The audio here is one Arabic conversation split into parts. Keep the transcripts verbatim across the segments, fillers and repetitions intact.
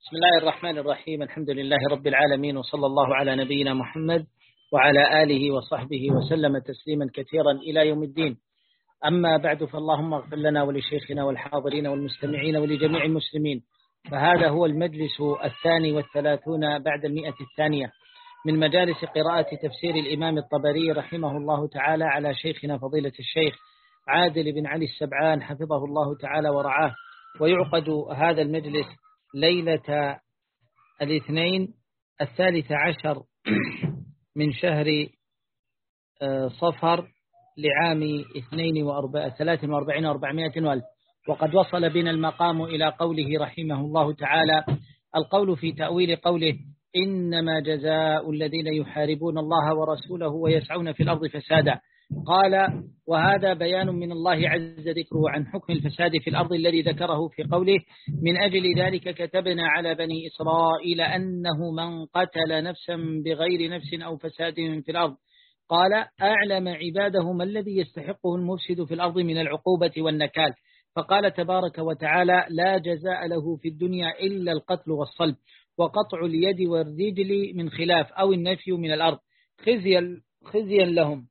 بسم الله الرحمن الرحيم. الحمد لله رب العالمين، وصلى الله على نبينا محمد وعلى آله وصحبه وسلم تسليما كثيرا إلى يوم الدين. أما بعد، فاللهم اغفر لنا ولشيخنا والحاضرين والمستمعين ولجميع المسلمين. فهذا هو المجلس الثاني والثلاثون بعد المئة الثانية من مجالس قراءة تفسير الإمام الطبري رحمه الله تعالى على شيخنا فضيلة الشيخ عادل بن علي السبعان حفظه الله تعالى ورعاه. ويعقد هذا المجلس ليلة الاثنين الثالث عشر من شهر صفر لعام اثنين وأربع ثلاث وأربعين وأربعمائة والف. وقد وصل بنا المقام إلى قوله رحمه الله تعالى: القول في تأويل قوله: إنما جزاء الذين يحاربون الله ورسوله ويسعون في الأرض فسادا. قال: وهذا بيان من الله عز ذكره عن حكم الفساد في الأرض الذي ذكره في قوله: من أجل ذلك كتبنا على بني إسرائيل أنه من قتل نفسا بغير نفس أو فساد في الأرض. قال: أعلم عباده ما الذي يستحقه المفسد في الأرض من العقوبة والنكال. فقال تبارك وتعالى: لا جزاء له في الدنيا إلا القتل والصلب وقطع اليد والرجل من خلاف أو النفي من الأرض خزيا خزيا لهم.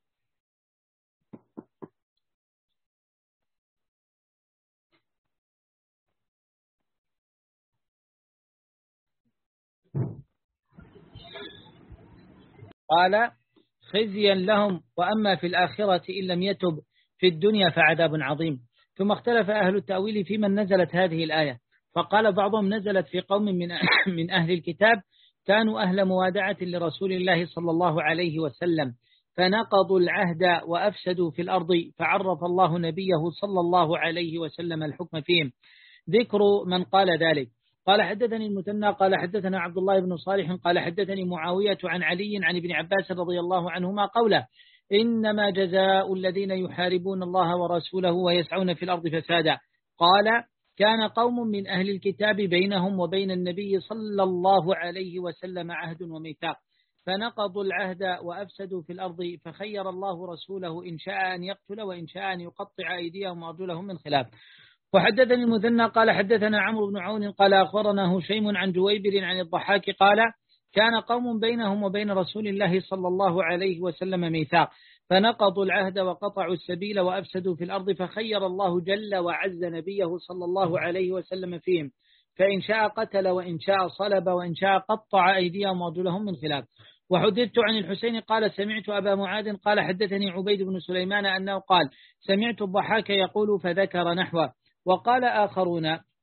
قال: خزيا لهم، وأما في الآخرة إن لم يتب في الدنيا فعذاب عظيم. ثم اختلف أهل التأويل في من نزلت هذه الآية، فقال بعضهم: نزلت في قوم من من أهل الكتاب كانوا أهل موادعة لرسول الله صلى الله عليه وسلم فنقضوا العهد وأفسدوا في الأرض، فعرف الله نبيه صلى الله عليه وسلم الحكم فيهم. ذكر من قال ذلك: قال: حدثني المثنى قال حدثنا عبد الله بن صالح قال حدثني معاوية عن علي عن ابن عباس رضي الله عنهما قوله: إنما جزاء الذين يحاربون الله ورسوله ويسعون في الأرض فسادا. قال: كان قوم من أهل الكتاب بينهم وبين النبي صلى الله عليه وسلم عهد وميثاق فنقضوا العهد وأفسدوا في الأرض، فخير الله رسوله إن شاء أن يقتل وإن شاء أن يقطع أيديهم وأرجلهم من خلاف. وحدثني المثنى قال حدثنا عمرو بن عون قال أخبرنا هشيم عن جويبر عن الضحاك قال: كان قوم بينهم وبين رسول الله صلى الله عليه وسلم ميثاق فنقضوا العهد وقطعوا السبيل وأفسدوا في الأرض، فخير الله جل وعز نبيه صلى الله عليه وسلم فيهم، فإن شاء قتل وإن شاء صلب وإن شاء قطع أيديهم وأرجلهم من خلاف. وحدثت عن الحسين قال: سمعت أبا معاذ قال حدثني عبيد بن سليمان أنه قال: سمعت الضحاك يقول فذكر نحوه. وقال آخرون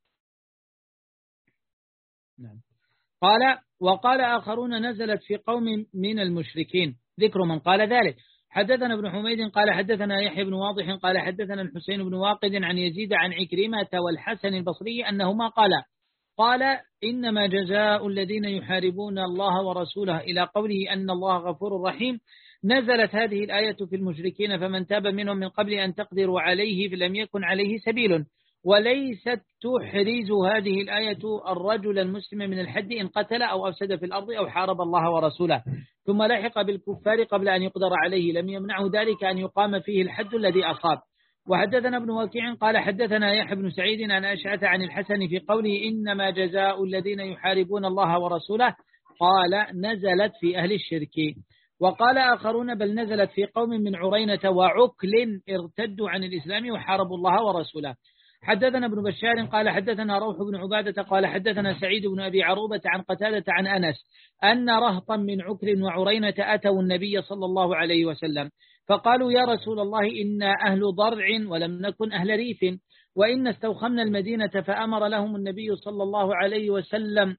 نعم. قال وقال آخرون: نزلت في قوم من المشركين. ذكر من قال ذلك: حدثنا ابن حميد قال حدثنا يحيى بن واضح قال حدثنا الحسين بن واقد عن يزيد عن عكرمة والحسن البصري أنهما قال قال إنما جزاء الذين يحاربون الله ورسوله إلى قوله أن الله غفور رحيم. نزلت هذه الآية في المشركين، فمن تاب منهم من قبل أن تقدروا عليه فلم يكن عليه سبيل. وليست تحرز هذه الآية الرجل المسلم من الحد إن قتل أو أفسد في الأرض أو حارب الله ورسوله ثم لحق بالكفار قبل أن يقدر عليه، لم يمنعه ذلك أن يقام فيه الحد الذي أصاب. وحدثنا ابن وكيع قال حدثنا يحيى بن سعيد عن أشعث عن الحسن في قوله إنما جزاء الذين يحاربون الله ورسوله قال: نزلت في أهل الشرك. وقال آخرون: بل نزلت في قوم من عرينة وعكل ارتدوا عن الإسلام وحاربوا الله ورسوله. حدثنا ابن بشار قال حدثنا روح بن عبادة قال حدثنا سعيد بن أبي عروبة عن قتادة عن أنس أن رهطا من عكر وعرينة أتوا النبي صلى الله عليه وسلم فقالوا: يا رسول الله إنا أهل ضرع ولم نكن أهل ريف، وإن استوخمنا المدينة، فأمر لهم النبي صلى الله عليه وسلم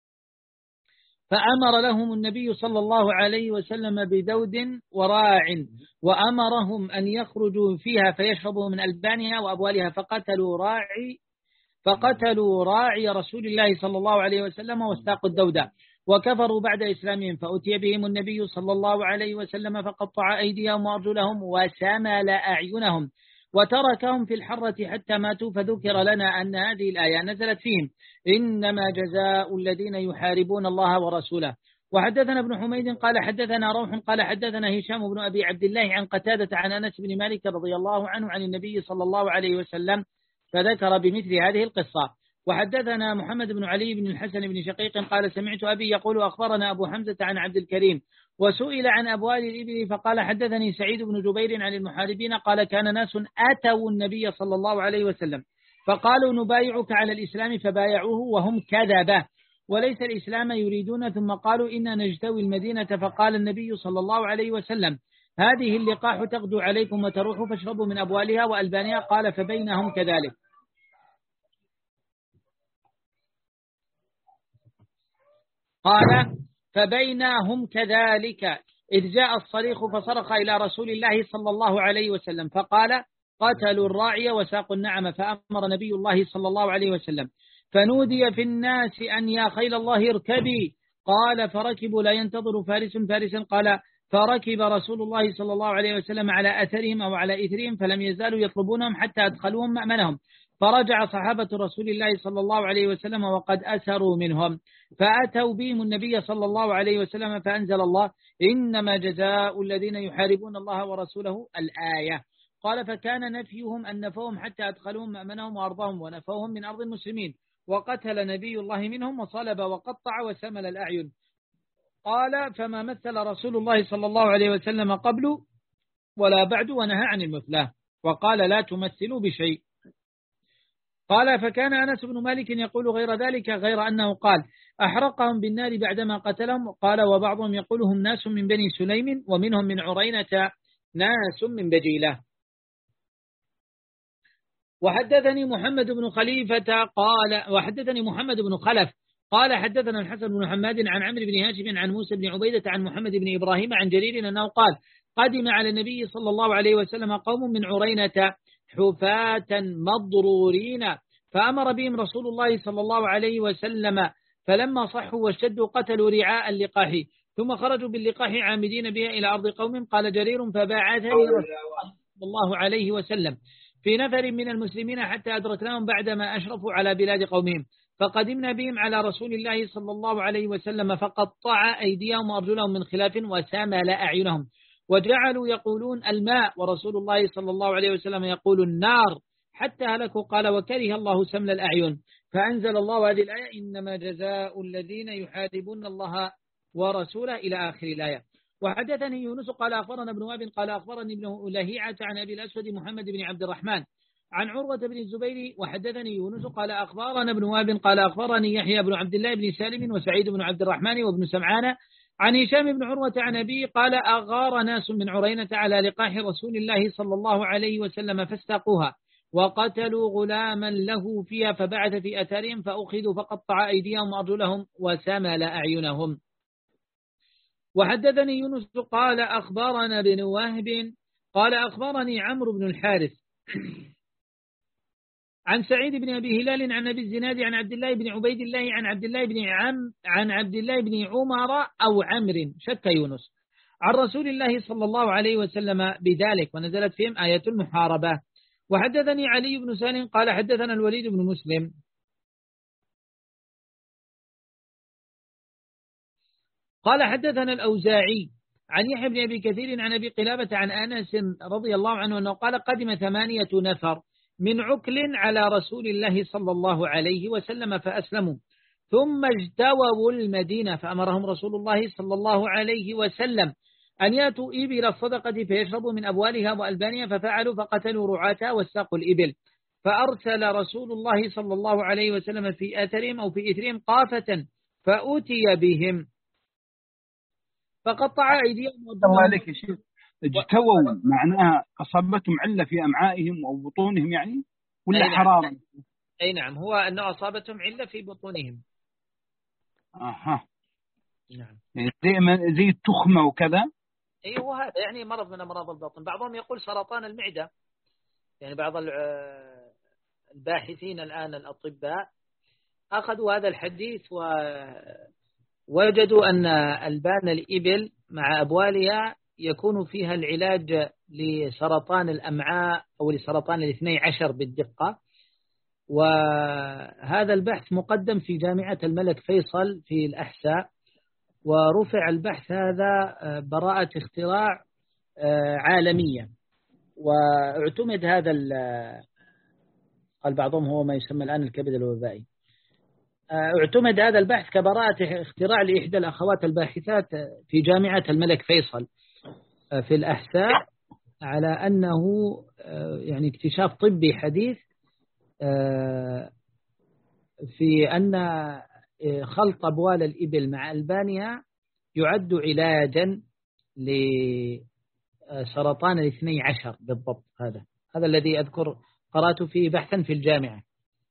فأمر لهم النبي صلى الله عليه وسلم بدود وراع، وأمرهم أن يخرجوا فيها فيشربوا من ألبانها وأبوالها، فقتلوا راعي فقتلوا راعي رسول الله صلى الله عليه وسلم واستاقوا الدودة وكفروا بعد إسلامهم، فأتي بهم النبي صلى الله عليه وسلم فقطع أيديهم وأرجلهم وسمل أعينهم وتركهم في الحرة حتى ماتوا. فذكر لنا أن هذه الآية نزلت فيهم: إنما جزاء الذين يحاربون الله ورسوله. وحدثنا ابن حميد قال حدثنا روح قال حدثنا هشام بن أبي عبد الله عن قتادة عن أنس بن مالك رضي الله عنه عن النبي صلى الله عليه وسلم، فذكر بمثل هذه القصة. وحدثنا محمد بن علي بن الحسن بن شقيق قال سمعت أبي يقول أخبرنا أبو حمزة عن عبد الكريم وسئل عن أبوال الإبل فقال حدثني سعيد بن جبير عن المحاربين قال كان ناس أتوا النبي صلى الله عليه وسلم فقالوا نبايعك على الإسلام فبايعوه وهم كذبة وليس الإسلام يريدون ثم قالوا إنا نجتوي المدينة فقال النبي صلى الله عليه وسلم هذه اللقاح تغدو عليكم وتروح فاشربوا من أبوالها وألبانها قال فبينهم كذلك. قال فبينهم كذلك إذ جاء الصريخ فصرخ إلى رسول الله صلى الله عليه وسلم فقال قتلوا الراعي وساقوا النعم فأمر نبي الله صلى الله عليه وسلم فنودي في الناس أن يا خيل الله اركبي قال فركبوا لا ينتظر فارس فارسا قال فركب رسول الله صلى الله عليه وسلم على أثرهم أو على إثرهم فلم يزالوا يطلبونهم حتى أدخلوهم مأمنهم فرجع صحابة رسول الله صلى الله عليه وسلم وقد أسروا منهم فأتوا بهم النبي صلى الله عليه وسلم فأنزل الله إنما جزاء الذين يحاربون الله ورسوله الآية. قال فكان نفيهم أن نفوهم حتى أدخلوهم مأمنهم وأرضهم ونفوهم من أرض المسلمين وقتل نبي الله منهم وصلب وقطع وسمل الأعين. قال فما مثل رسول الله صلى الله عليه وسلم قبل ولا بعد ونهى عن المثلة وقال لا تمثلوا بشيء. قال فكان أنس بن مالك يقول غير ذلك غير أنه قال أحرقهم بالنار بعدما قتلهم. قال وبعضهم يقولهم ناس من بني سليم ومنهم من عرينة ناس من بجيلة. وحدثني محمد بن خليفة قال وحدثني محمد بن خلف قال حدثنا الحسن بن حماد عن عمرو بن هاشم عن موسى بن عبيدة عن محمد بن إبراهيم عن جرير أنه قال قدم على النبي صلى الله عليه وسلم قوم من عرينة حفاة مضرورين فأمر بهم رسول الله صلى الله عليه وسلم فلما صحوا واشتدوا قتلوا رعاء اللقاح ثم خرجوا باللقاح عامدين بها إلى أرض قوم. قال جرير فباعثني رسول الله عليه وسلم في نفر من المسلمين حتى أدركناهم بعدما أشرفوا على بلاد قومهم فقدمنا بهم على رسول الله صلى الله عليه وسلم فقطع أيديهم وأرجلهم من خلاف وسامل أعينهم وجعلوا يقولون الماء ورسول الله صلى الله عليه وسلم يقول النار حتى هلكوا. قال وكره الله سمل الأعين فأنزل الله هذه الآية إنما جزاء الذين يحاربون الله ورسوله إلى آخر الآية. وحدثني يونس قال أخبرنا ابن وهب قال أخبرني ابن لهيعة عن أبي الأسود محمد بن عبد الرحمن عن عروة بن الزبير. وحدثني يونس قال أخبرنا ابن وهب قال أخبرني يحيى بن عبد الله بن سالم وسعيد بن عبد الرحمن وابن سمعان عن هشام بن عروة عن أبي قال أغار ناس من عرينة على لقاح رسول الله صلى الله عليه وسلم فاستاقوها وقتلوا غلاما له فيها فبعث في أثارهم فأخذوا فقطع أيديهم وأرجلهم وسمل أعينهم. وحدثني يونس قال أخبرنا بن وهب قال أخبرني عمرو بن الحارث عن سعيد بن أبي هلال عن أبي الزناد عن عبد الله بن عبيد الله عن عبد الله بن عم عن عبد الله بن عمر أو عمرو شك يونس عن رسول الله صلى الله عليه وسلم بذلك ونزلت فيهم آية المحاربة. وحدثني علي بن سالم قال حدثنا الوليد بن مسلم قال حدثنا الأوزاعي عن يحيى بن أبي كثير عن أبي قلابة عن أنس رضي الله عنه أنه قال قدم ثمانية نفر من عكل على رسول الله صلى الله عليه وسلم فأسلموا ثم اجتووا المدينة فأمرهم رسول الله صلى الله عليه وسلم أن يأتوا إبل الصدقة فيشربوا من أبوالها وألبانها ففعلوا فقتلوا رعاتها واستاقوا الإبل فأرسل رسول الله صلى الله عليه وسلم في أثرهم أو في إثرهم قافة فأتي بهم فقطع أيديهم. الله عليك يا شيخ اجتووا معناها أصابتهم علة في أمعائهم أو بطونهم يعني ولا أي نعم. حرارة؟ أي نعم هو أنه أصابتهم علة في بطونهم. أها نعم زي زي التخمة وكذا. أي هو هذا يعني مرض من أمراض البطن. بعضهم يقول سرطان المعدة يعني بعض الباحثين الآن الأطباء أخذوا هذا الحديث ووجدوا أن ألبان الإبل مع أبوالها يكون فيها العلاج لسرطان الأمعاء أو لسرطان الاثني عشر بالدقة. وهذا البحث مقدم في جامعة الملك فيصل في الأحساء ورفع البحث هذا براءة اختراع عالمية واعتمد هذا قال بعضهم هو ما يسمى الآن الكبد الوبائي. اعتمد هذا البحث كبراءة اختراع لإحدى الأخوات الباحثات في جامعة الملك فيصل في الأحساء، على أنه يعني اكتشاف طبي حديث في أن خلط أبوال الإبل مع ألبانها يعد علاجا لسرطان الاثني عشر بالضبط. هذا هذا الذي أذكر قرأت فيه بحثا في الجامعة.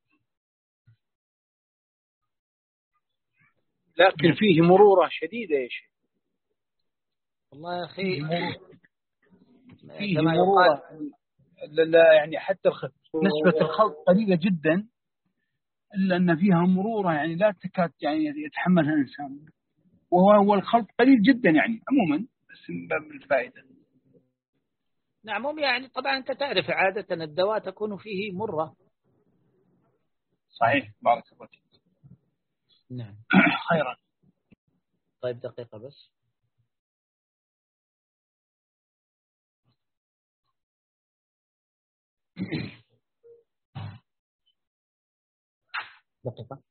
لكن فيه مرورة شديدة يا شيخ. والله يا أخي فيه مرورة، لا يعني حتى الخلط نسبة الخلط قليلة جدا، إلا أن فيها مرورة يعني لا تكاد يعني يتحملها الإنسان، وهو الخلط قليل جدا يعني عموما، بس من باب الفائدة. نعم يعني طبعا أنت تعرف عادة الدواء تكون فيه مرة. صحيح. بارك الله فيك. نعم. خيرا. طيب دقيقة بس. دقيقة.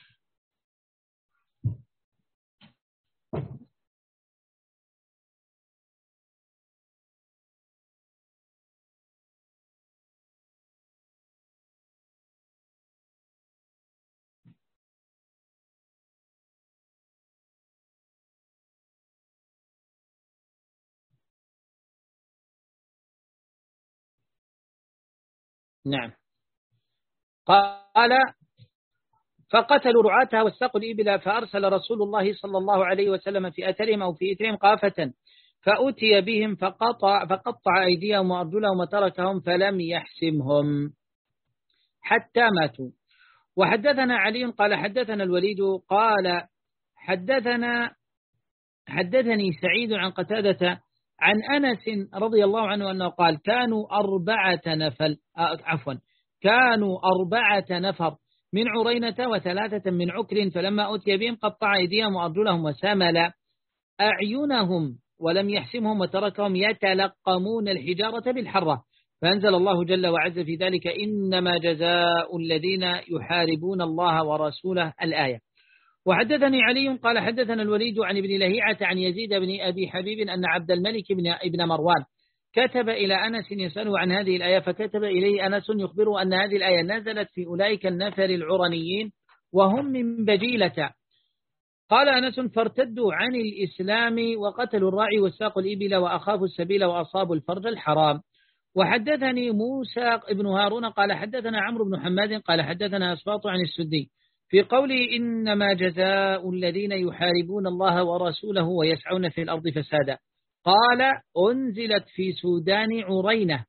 نعم. قال فقتلوا رعاتها واستقوا الإبل، فأرسل رسول الله صلى الله عليه وسلم في أثرهم أو في إثرهم قافة، فأتي بهم فقطع, فقطع أيديهم وأرجلهم وتركهم فلم يحسمهم حتى ماتوا. وحدثنا علي قال حدثنا الوليد قال حدثنا حدثني سعيد عن قتادة عن أنس رضي الله عنه أنه قال كانوا أربعة نفر عفوا كانوا أربعة نفر من عرينة وثلاثة من عكر، فلما أتي بهم قطع أيديهم وأرجلهم وسمل أعينهم ولم يحسمهم وتركهم يتلقمون الحجارة بالحرة، فأنزل الله جل وعز في ذلك إنما جزاء الذين يحاربون الله ورسوله الآية. وحدثني علي قال حدثنا الوليد عن ابن لهيعة عن يزيد بن أبي حبيب أن عبد الملك بن ابن مروان كتب إلى أنس يسأله عن هذه الآية، فكتب إليه أنس يخبره أن هذه الآية نزلت في أولئك النفر العرنيين وهم من بجيلة. قال أنس فارتدوا عن الإسلام وقتلوا الراعي وساقوا الإبل وأخافوا السبيل وأصابوا الفرج الحرام. وحدثني موسى بن هارون قال حدثنا عمرو بن حماد قال حدثنا أسباط عن السدي في قوله إنما جزاء الذين يحاربون الله ورسوله ويسعون في الأرض فسادا، قال أنزلت في سودان عرينة.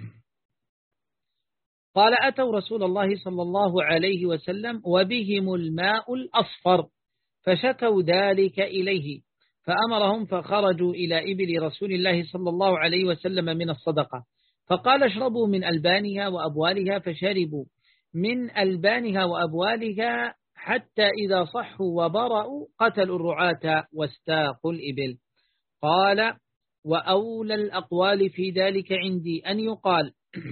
قال أتوا رسول الله صلى الله عليه وسلم وبهم الماء الأصفر فشكوا ذلك إليه فأمرهم فخرجوا إلى إبل رسول الله صلى الله عليه وسلم من الصدقة، فقال اشربوا من ألبانها وأبوالها، فشربوا من ألبانها وأبوالها حتى إذا صحوا وبرأوا قتلوا الرعاة واستاقوا الإبل. قال وأولى الأقوال في ذلك عندي أن يقال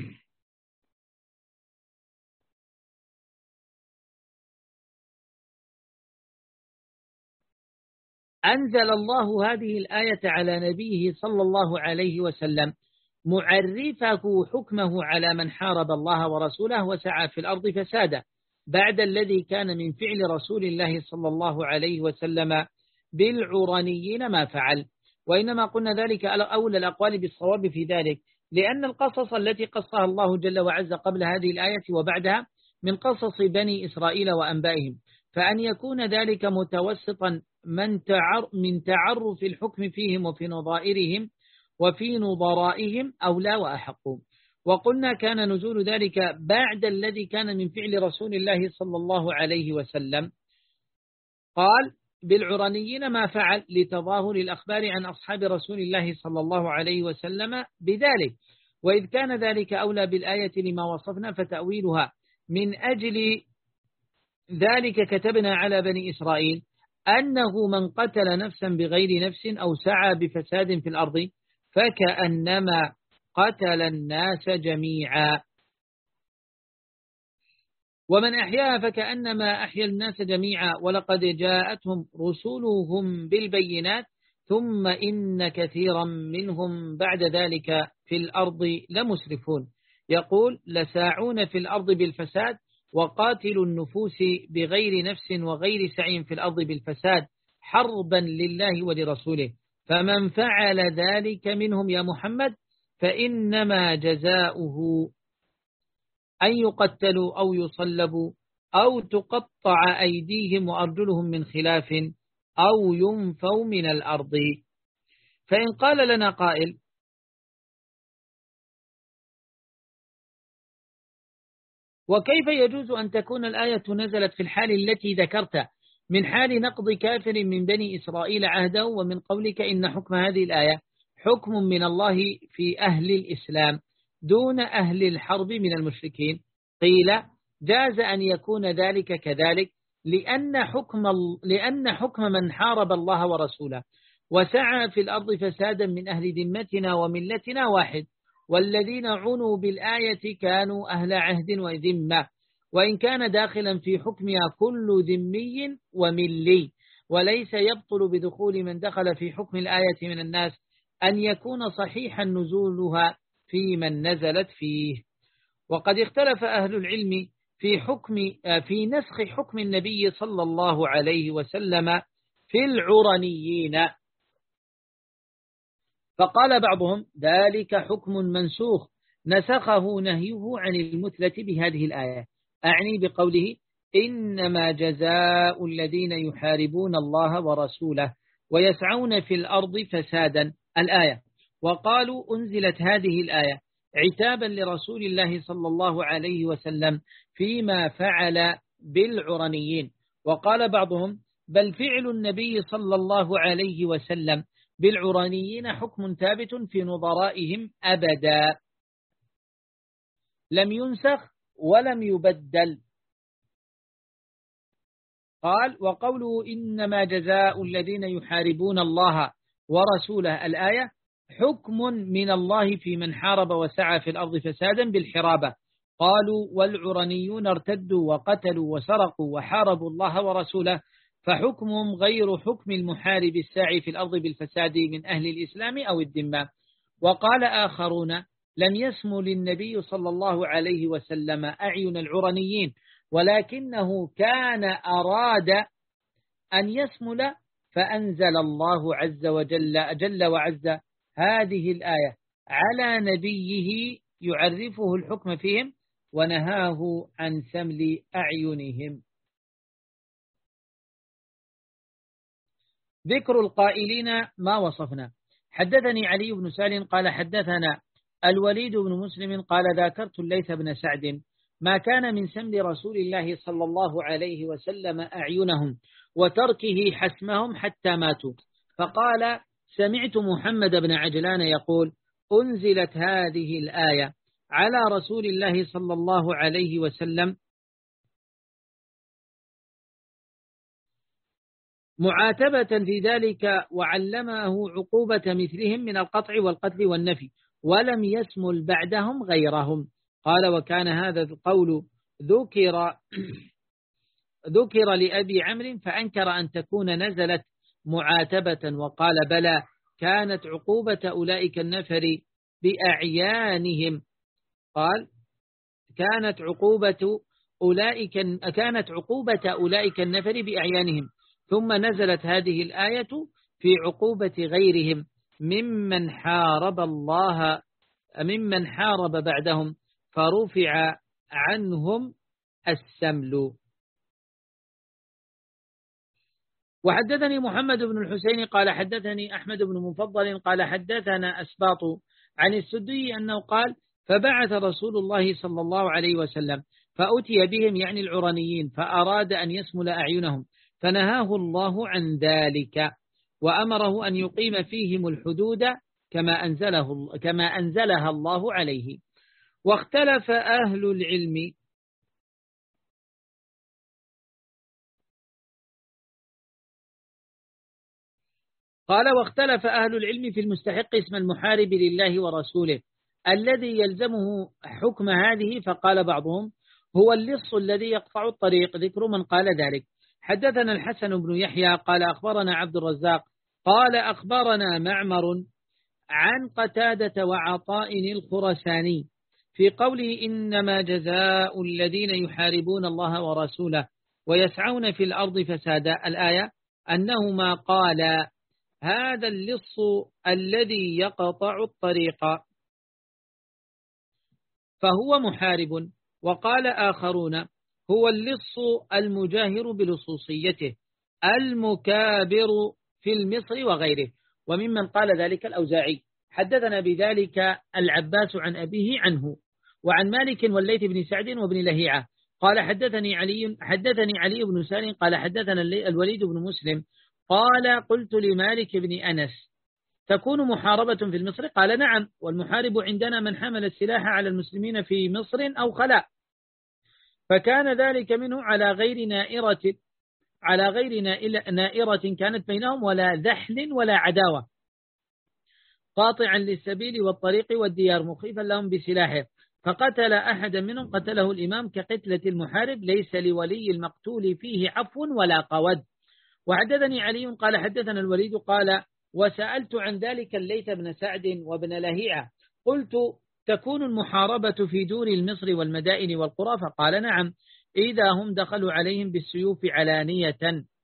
أنزل الله هذه الآية على نبيه صلى الله عليه وسلم معرفه حكمه على من حارب الله ورسوله وسعى في الأرض فسادا، بعد الذي كان من فعل رسول الله صلى الله عليه وسلم بالعرانيين ما فعل. وإنما قلنا ذلك أولى الأقوال بالصواب في ذلك، لأن القصص التي قصها الله جل وعز قبل هذه الآية وبعدها من قصص بني إسرائيل وأنبائهم، فأن يكون ذلك متوسطا من تعر من تعرف الحكم فيهم وفي نظائرهم وفي نظرائهم أولى وأحق. وقلنا كان نزول ذلك بعد الذي كان من فعل رسول الله صلى الله عليه وسلم. قال بالعرانيين ما فعل لتظاهر الأخبار عن أصحاب رسول الله صلى الله عليه وسلم بذلك، وإذ كان ذلك أولى بالآية لما وصفنا فتأويلها من أجل ذلك كتبنا على بني إسرائيل أنه من قتل نفسا بغير نفس أو سعى بفساد في الأرض فكأنما قتل الناس جميعا. ومن أحياها فكأنما أحيا الناس جميعا ولقد جاءتهم رسلهم بالبينات ثم إن كثيرا منهم بعد ذلك في الأرض لمسرفون. يقول لساعون في الأرض بالفساد وقاتلوا النفوس بغير نفس وغير سعي في الأرض بالفساد حربا لله ولرسوله، فمن فعل ذلك منهم يا محمد فإنما جزاؤه أن يقتلوا أو يصلبوا أو تقطع أيديهم وأرجلهم من خلاف أو ينفوا من الأرض. فإن قال لنا قائل وكيف يجوز أن تكون الآية نزلت في الحال التي ذكرت من حال نقض كافر من بني إسرائيل عهده، ومن قولك إن حكم هذه الآية حكم من الله في أهل الإسلام دون أهل الحرب من المشركين؟ قيل جاز أن يكون ذلك كذلك لأن حكم, لأن حكم من حارب الله ورسوله وسعى في الأرض فسادا من أهل ذمتنا وملتنا واحد، والذين عنوا بالآية كانوا أهل عهد وذمة، وإن كان داخلا في حكمها كل ذمي وملي، وليس يبطل بدخول من دخل في حكم الآية من الناس أن يكون صحيحا نزولها في من نزلت فيه. وقد اختلف أهل العلم في حكم في نسخ حكم النبي صلى الله عليه وسلم في العرنيين، فقال بعضهم ذلك حكم منسوخ نسخه نهيه عن المثلة بهذه الآية، أعني بقوله إنما جزاء الذين يحاربون الله ورسوله ويسعون في الأرض فسادا الآية، وقالوا أنزلت هذه الآية عتابا لرسول الله صلى الله عليه وسلم فيما فعل بالعرنيين. وقال بعضهم بل فعل النبي صلى الله عليه وسلم بالعرنيين حكم ثابت في نظرائهم أبدا لم ينسخ ولم يبدل. قال وقوله إنما جزاء الذين يحاربون الله ورسوله الآية حكم من الله في من حارب وسعى في الأرض فسادا بالحرابة. قالوا والعرنيون ارتدوا وقتلوا وسرقوا وحاربوا الله ورسوله فحكمهم غير حكم المحارب الساعي في الأرض بالفساد من أهل الإسلام أو الذمة. وقال آخرون لم يسم للنبي صلى الله عليه وسلم أعين العرنيين، ولكنه كان أراد أن يسمل فأنزل الله عز وجل جل وعز هذه الآية على نبيه يعرفه الحكم فيهم ونهاه عن سمل أعينهم. ذكر القائلين ما وصفنا. حدثني علي بن سالم قال حدثنا الوليد بن مسلم قال ذاكرت الليث بن سعد ما كان من سمل رسول الله صلى الله عليه وسلم أعينهم وتركه حسمهم حتى ماتوا، فقال سمعت محمد بن عجلان يقول أنزلت هذه الآية على رسول الله صلى الله عليه وسلم معاتبة في ذلك وعلمه عقوبة مثلهم من القطع والقتل والنفي ولم يسمل بعدهم غيرهم. قال وكان هذا القول ذكر ذكر لأبي عمرو فأنكر أن تكون نزلت معاتبة وقال بلى كانت عقوبة أولئك النفر بأعيانهم. قال كانت عقوبة أولئك كانت عقوبة أولئك النفر بأعيانهم، ثم نزلت هذه الآية في عقوبة غيرهم ممن حارب الله ممن حارب بعدهم فرفع عنهم السمل. وحدثني محمد بن الحسين قال حدثني أحمد بن مفضل قال حدثنا أسباط عن السدي أنه قال فبعث رسول الله صلى الله عليه وسلم فأتي بهم يعني العرنيين فأراد أن يسمل أعينهم فنهاه الله عن ذلك وأمره أن يقيم فيهم الحدود كما أنزله كما أنزلها الله عليه. واختلف أهل العلم قال واختلف أهل العلم في المستحق اسم المحارب لله ورسوله الذي يلزمه حكم هذه، فقال بعضهم هو اللص الذي يقطع الطريق. ذكر من قال ذلك. حدثنا الحسن بن يحيى قال أخبرنا عبد الرزاق قال أخبرنا معمر عن قتادة وعطاء الخرساني في قوله إنما جزاء الذين يحاربون الله ورسوله ويسعون في الأرض فسادا الآية أنهما قال هذا اللص الذي يقطع الطريق فهو محارب، وقال آخرون هو اللص المجاهر بلصوصيته المكابر في المصر وغيره. وممن قال ذلك الأوزاعي. حدثنا بذلك العباس عن أبيه عنه وعن مالك والليث بن سعد وابن لهيعة قال حدثني علي حدثني علي بن سالم قال حدثنا الوليد بن مسلم قال قلت لمالك بن أنس تكون محاربة في المصر؟ قال نعم، والمحارب عندنا من حمل السلاح على المسلمين في مصر أو خلاء، فكان ذلك منه على غير نائرة على غير نائرة كانت بينهم ولا ذحل ولا عداوة، قاطعا للسبيل والطريق والديار مخيفا لهم بسلاحه، فقتل أحدا منهم قتله الإمام كقتلة المحارب، ليس لولي المقتول فيه عفو ولا قود. وحدثني علي قال حدثنا الوليد قال وسألت عن ذلك الليث بن سعد وابن لهيعة قلت تكون المحاربة في دور المصر والمدائن والقرى؟ فقال نعم، إذا هم دخلوا عليهم بالسيوف علانية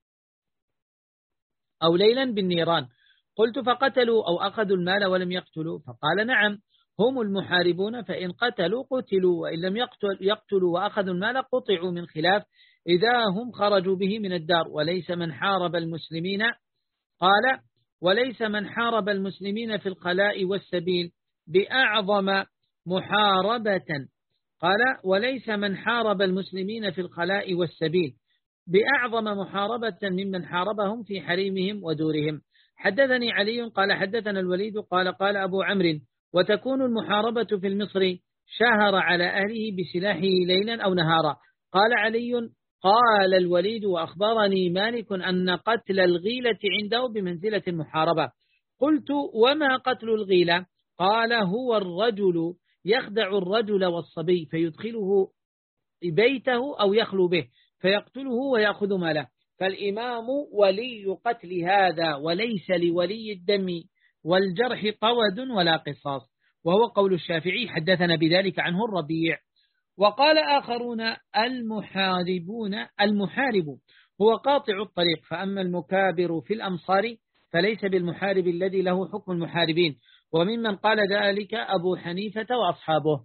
أو ليلا بالنيران. قلت فقتلوا أو أخذوا المال ولم يقتلوا؟ فقال نعم، هم المحاربون، فإن قتلوا قتلوا، وإن لم يقتل يقتلوا وأخذوا المال قطعوا من خلاف إذا هم خرجوا به من الدار. وليس من حارب المسلمين قال وليس من حارب المسلمين في الخلاء والسبيل بأعظم محاربة قال وليس من حارب المسلمين في الخلاء والسبيل بأعظم محاربة ممن حاربهم في حريمهم ودورهم. حدثني علي قال حدثنا الوليد قال قال أبو عمرو وتكون المحاربة في المصر شهر على أهله بسلاحه ليلا أو نهارا. قال علي قال الوليد وأخبرني مالك أن قتل الغيلة عنده بمنزلة المحاربة. قلت وما قتل الغيلة؟ قال هو الرجل يخدع الرجل والصبي فيدخله بيته أو يخلو به فيقتله ويأخذ ماله، فالإمام ولي قتل هذا وليس لولي الدم والجرح قود ولا قصاص، وهو قول الشافعي. حدثنا بذلك عنه الربيع. وقال آخرون المحاربون المحارب هو قاطع الطريق، فأما المكابر في الأمصار فليس بالمحارب الذي له حكم المحاربين، وممن قال ذلك أبو حنيفة وأصحابه.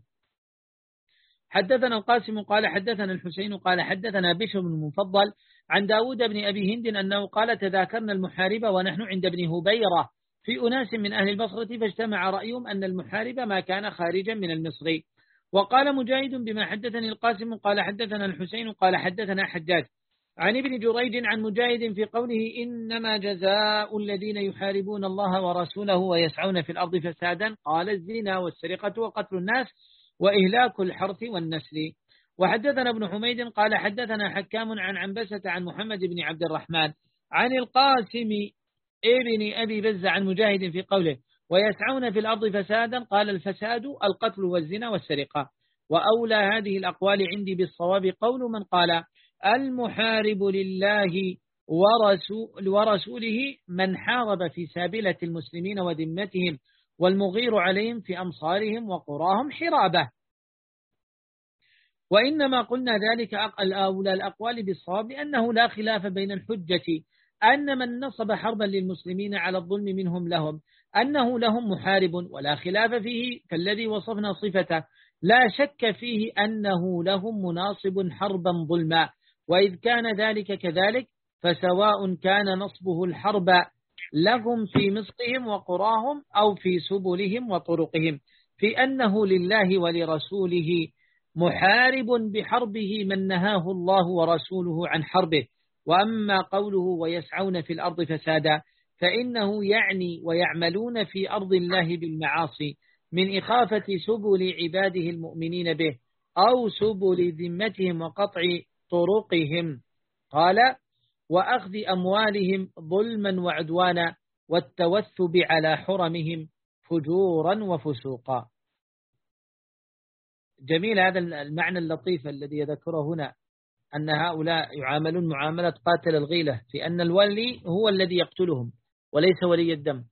حدثنا القاسم قال حدثنا الحسين قال حدثنا بشر بن المفضل عن داود بن أبي هند أنه قال تذاكرنا المحارب ونحن عند ابن هبيرة في أناس من أهل البصرة، فاجتمع رأيهم أن المحارب ما كان خارجا من المصر. وقال مجاهد بما حدثني القاسم قال حدثنا الحسين قال حدثنا حجاج عن ابن جريج عن مجاهد في قوله إنما جزاء الذين يحاربون الله ورسوله ويسعون في الأرض فسادا قال الزنا والسرقة وقتل الناس وإهلاك الحرث والنسل. وحدثنا ابن حميد قال حدثنا حكام عن عنبسة عن محمد بن عبد الرحمن عن القاسم ابن أبي بزة عن مجاهد في قوله ويسعون في الأرض فسادا قال الفساد القتل والزنا والسرقة. وأولى هذه الأقوال عندي بالصواب قول من قال المحارب لله ورسول ورسوله من حارب في سابلة المسلمين وذمتهم والمغير عليهم في أمصارهم وقراهم حرابة. وإنما قلنا ذلك أولى الأقوال بالصواب لأنه لا خلاف بين الحجة أن من نصب حربا للمسلمين على الظلم منهم لهم أنه لهم محارب، ولا خلاف فيه فالذي وصفنا صفته لا شك فيه أنه لهم مناصب حربا ظلما. وإذ كان ذلك كذلك فسواء كان نصبه الحرب لهم في مصرهم وقراهم أو في سبلهم وطرقهم في أنه لله ولرسوله محارب بحربه من نهاه الله ورسوله عن حربه. وأما قوله ويسعون في الأرض فسادا فإنه يعني ويعملون في أرض الله بالمعاصي من إخافة سبل عباده المؤمنين به أو سبل ذمتهم وقطع طرقهم. قال وأخذ أموالهم ظلما وعدوانا والتوثب على حرمهم فجورا وفسوقا. جميل هذا المعنى اللطيف الذي يذكره هنا، أن هؤلاء يعاملون معاملة قاتل الغيلة، في أن الولي هو الذي يقتلهم وليس ولي الدم.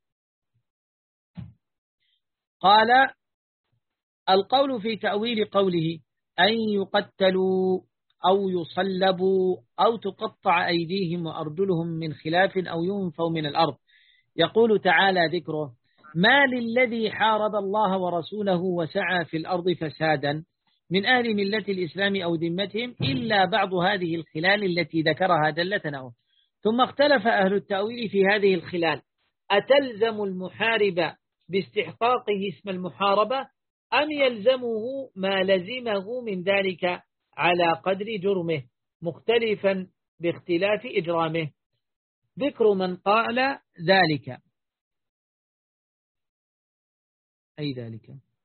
قال القول في تأويل قوله أن يقتلوا أو يصلبوا أو تقطع أيديهم وأرجلهم من خلاف أو ينفوا من الأرض. يقول تعالى ذكره: ما للذي حارب الله ورسوله وسعى في الأرض فسادا من أهل ملة الإسلام أو ذمتهم إلا بعض هذه الخلال التي ذكرها جل ثناؤه. ثم اختلف أهل التأويل في هذه الخلال: أتلزم المحارب باستحقاقه اسم المحاربة أم يلزمه ما لزمه من ذلك على قدر جرمه مختلفا باختلاف إجرامه. ذكر من قال ذلك. أي ذلك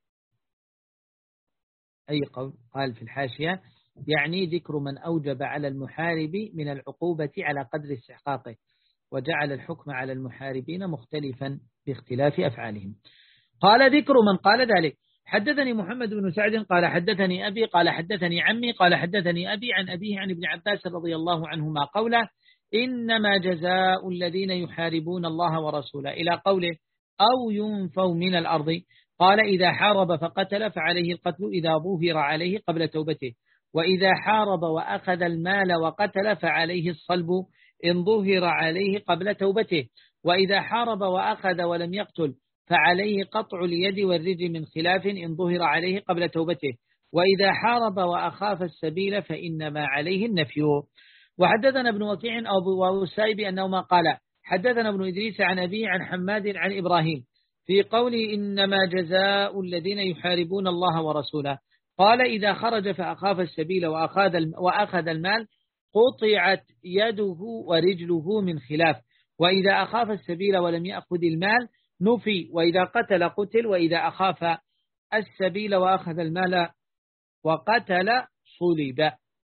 أي قول؟ قال في الحاشية: يعني ذكر من أوجب على المحارب من العقوبة على قدر استحقاقه وجعل الحكم على المحاربين مختلفا باختلاف أفعالهم. قال ذكر من قال ذلك: حدثني محمد بن سعد قال حدثني أبي قال حدثني عمي قال حدثني أبي عن أبيه عن ابن عباس رضي الله عنهما قوله: إنما جزاء الذين يحاربون الله ورسوله إلى قوله أو ينفوا من الأرض. قال: إذا حارب فقتل فعليه القتل إذا ظهر عليه قبل توبته، وإذا حارب وأخذ المال وقتل فعليه الصلب إن ظهر عليه قبل توبته، وإذا حارب وأخذ ولم يقتل فعليه قطع اليد والرجل من خلاف إن ظهر عليه قبل توبته، وإذا حارب وأخاف السبيل فإنما عليه النفي. وحدثنا ابن وكيع أبو وسائب أنهما قال حدثنا ابن إدريس عن أبيه عن حماد عن إبراهيم في قوله: إنما جزاء الذين يحاربون الله ورسوله. قال: إذا خرج فأخاف السبيل وأخذ المال قطعت يده ورجله من خلاف، وإذا أخاف السبيل ولم يأخذ المال نفي، وإذا قتل قتل، وإذا أخاف السبيل وأخذ المال وقتل صلب.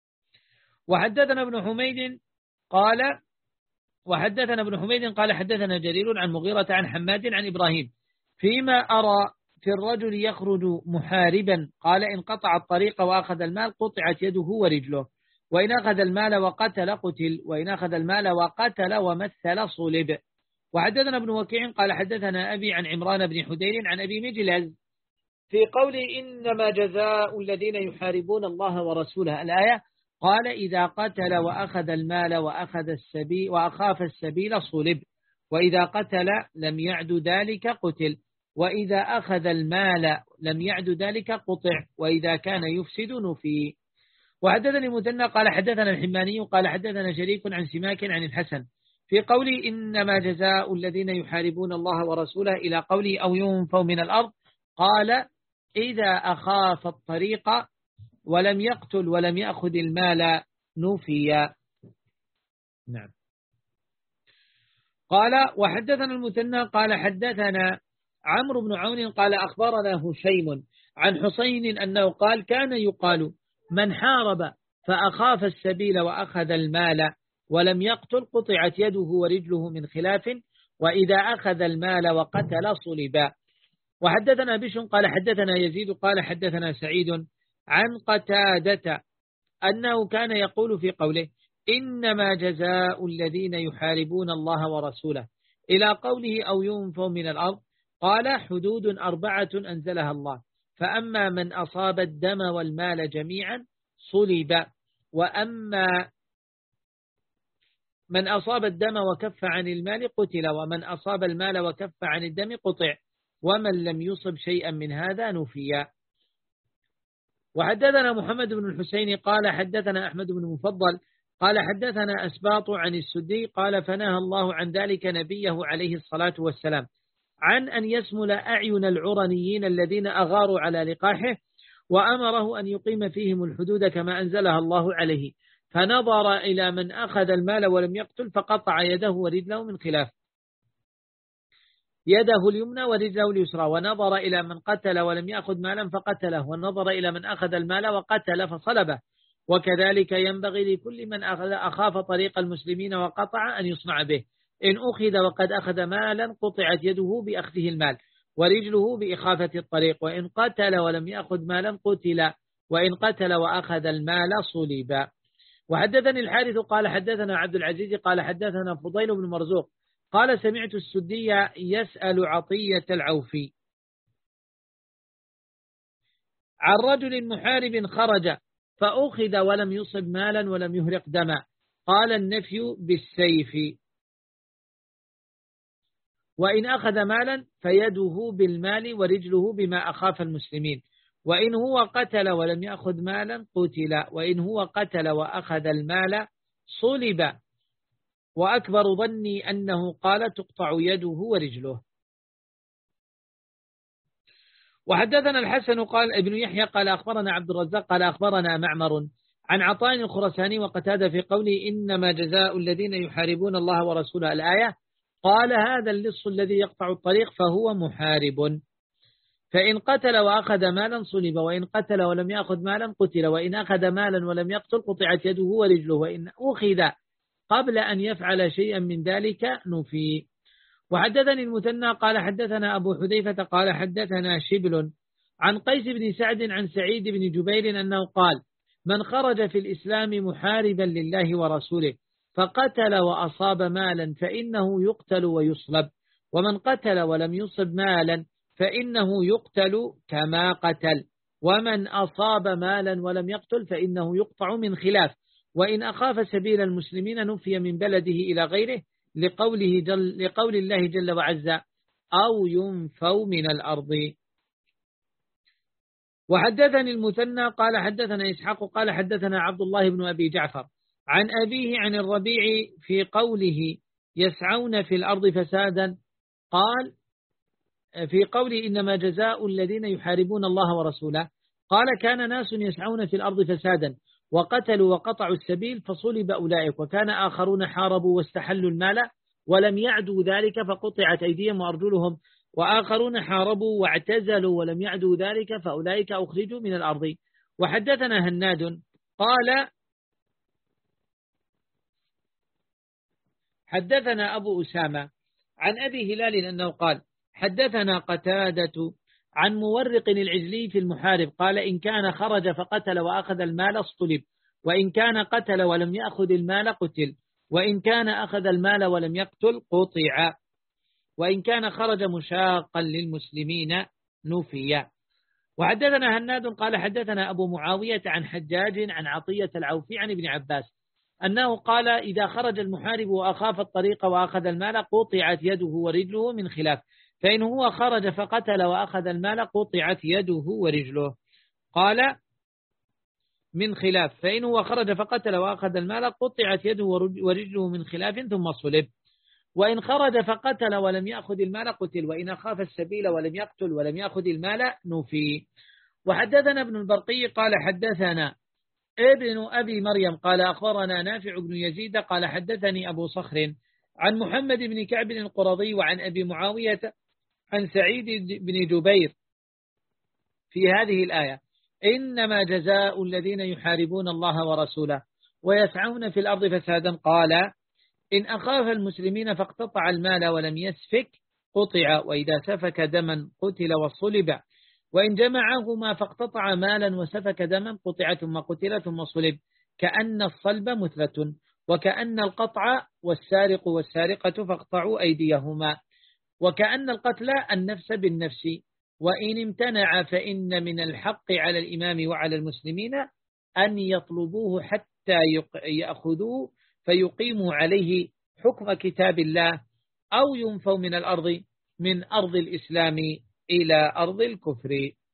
وحدثنا ابن حميد قال وحدثنا ابن حميد قال حدثنا جرير عن مغيرة عن حماد عن إبراهيم فيما أرى في الرجل يخرج محاربا. قال: إن قطع الطريق وأخذ المال قطعت يده ورجله، وإن أخذ المال وقتل قتل، وإن أخذ المال وقتل ومثل صلب. وحدثنا ابن وكيع قال حدثنا أبي عن عمران بن حدير عن أبي مجلز في قوله: إنما جزاء الذين يحاربون الله ورسوله الآية. قال: إذا قتل وأخذ المال وأخذ السبيل وأخاف السبيل صلب، وإذا قتل لم يعد ذلك قتل، وإذا أخذ المال لم يعد ذلك قطع، وإذا كان يفسد نفي. وحدثني مثنى قال حدثنا الحماني قال حدثنا شريك عن سماك عن الحسن في قولي: إنما جزاء الذين يحاربون الله ورسوله إلى قولي أو ينفوا من الأرض. قال: إذا أخاف الطريق ولم يقتل ولم يأخذ المال نفي. نعم. قال: وحدثنا المثنى قال حدثنا عمرو بن عون قال أخبرنا هشيم عن حسين أنه قال: كان يقال: من حارب فأخاف السبيل وأخذ المال ولم يقتل قطعت يده ورجله من خلاف، وإذا أخذ المال وقتل صلبا. وحدثنا بشر قال حدثنا يزيد قال حدثنا سعيد عن قتادة أنه كان يقول في قوله: إنما جزاء الذين يحاربون الله ورسوله إلى قوله أو ينفوا من الأرض. قال: حدود أربعة أنزلها الله، فأما من أصاب الدم والمال جميعا صلب، وأما من أصاب الدم وكف عن المال قتل، ومن أصاب المال وكف عن الدم قطع، ومن لم يصب شيئا من هذا نفي. وحدثنا محمد بن الحسين قال حدثنا أحمد بن مفضل قال حدثنا أسباط عن السدي قال: فنهى الله عن ذلك نبيه عليه الصلاة والسلام عن أن يسمل أعين العرنيين الذين أغاروا على لقاحه، وأمره أن يقيم فيهم الحدود كما أنزلها الله عليه. فنظر إلى من أخذ المال ولم يقتل فقطع يده ورجله من خلاف، يده اليمنى ورجله اليسرى، ونظر إلى من قتل ولم يأخذ مالا فقتله، ونظر إلى من أخذ المال وقتل فصلبه. وكذلك ينبغي لكل من أخاف طريق المسلمين وقطع أن يصنع به. إن أخذ وقد أخذ مالا قطعت يده بأخذه المال، ورجله بإخافة الطريق، وإن قتل ولم يأخذ مالا قتل، وإن قتل وأخذ المال صلب. وحدثني الحارث قال حدثنا عبد العزيز قال حدثنا فضيل بن مرزوق قال سمعت السدي يسأل عطية العوفي عن رجل محارب خرج فأخذ ولم يصب مالا ولم يهرق دما، قال النفي بالسيف، وإن أخذ مالا فيده بالمال ورجله بما أخاف المسلمين، وإن هو قتل ولم يأخذ مالا قتل، وإن هو قتل وأخذ المال صلب. وأكبر ظني أنه قال تقطع يده ورجله. وحدثنا الحسن قال ابن يحيى قال أخبرنا عبد الرزاق قال أخبرنا معمر عن عطاء الخرساني وقتادة في قوله إنما جزاء الذين يحاربون الله ورسوله الآية، قال هذا اللص الذي يقطع الطريق فهو محارب، فإن قتل وأخذ مالا صلب، وإن قتل ولم يأخذ مالا قتل، وإن أخذ مالا ولم يقتل قطعت يده ورجله، وإن أخذ قبل أن يفعل شيئا من ذلك نفي. وحدثني المثنى قال حدثنا أبو حذيفة قال حدثنا شبل عن قيس بن سعد عن سعيد بن جبير أنه قال من خرج في الإسلام محاربا لله ورسوله فقتل وأصاب مالا فإنه يقتل ويصلب، ومن قتل ولم يصب مالا فإنه يقتل كما قتل، ومن أصاب مالا ولم يقتل فإنه يقطع من خلاف، وإن أخاف سبيل المسلمين نفي من بلده إلى غيره لقوله جل لقول الله جل وعز أو ينفوا من الأرض. وحدثني المثنى قال حدثنا إسحاق قال حدثنا عبد الله بن أبي جعفر عن أبيه عن الربيع في قوله يسعون في الأرض فسادا، قال في قوله إنما جزاء الذين يحاربون الله ورسوله، قال كان ناس يسعون في الأرض فسادا وقتلوا وقطعوا السبيل فصلب أولئك، وكان آخرون حاربوا واستحلوا المال ولم يعدوا ذلك فقطعت أيديهم وأرجلهم، وآخرون حاربوا واعتزلوا ولم يعدوا ذلك فأولئك أخرجوا من الأرض. وحدثنا هناد قال حدثنا أبو أسامة عن أبي هلال أنه قال حدثنا قتادة عن مورق العجلي في المحارب قال إن كان خرج فقتل وأخذ المال صلب، وإن كان قتل ولم يأخذ المال قتل، وإن كان أخذ المال ولم يقتل قطع، وإن كان خرج مشاقا للمسلمين نفي. وحدثنا هناد قال حدثنا أبو معاوية عن حجاج عن عطية العوفي عن ابن عباس أنه قال إذا خرج المحارب وأخاف الطريق وأخذ المال قطعت يده ورجله من خلاف، فإن هو خرج فقتل وأخذ المال قطعت يده ورجله. قال من خلاف، فإن هو خرج فقتل وأخذ المال قطعت يده ورجله من خلاف ثم صلب، وإن خرج فقتل ولم يأخذ المال قتل، وإن أخاف السبيل ولم يقتل ولم يأخذ المال نفي. وحدثنا ابن البرقي قال حدثنا ابن أبي مريم قال أخبرنا نافع بن يزيد قال حدثني أبو صخر عن محمد بن كعب القرظي وعن أبي معاوية عن سعيد بن جبير في هذه الآية إنما جزاء الذين يحاربون الله ورسوله ويسعون في الأرض فسادا، قال إن أخاف المسلمين فاقتطع المال ولم يسفك قطع، وإذا سفك دما قتل وصلب، وإن جمعهما فاقتطع مالا وسفك دما قطع ثم قتل ثم صلب، كأن الصلب مثلة، وكأن القطع والسارق والسارقة فاقطعوا أيديهما، وكأن القتل النفس بالنفس، وإن امتنع فإن من الحق على الإمام وعلى المسلمين أن يطلبوه حتى يأخذوه فيقيموا عليه حكم كتاب الله أو ينفوا من الأرض من أرض الإسلام إلى أرض الكفر.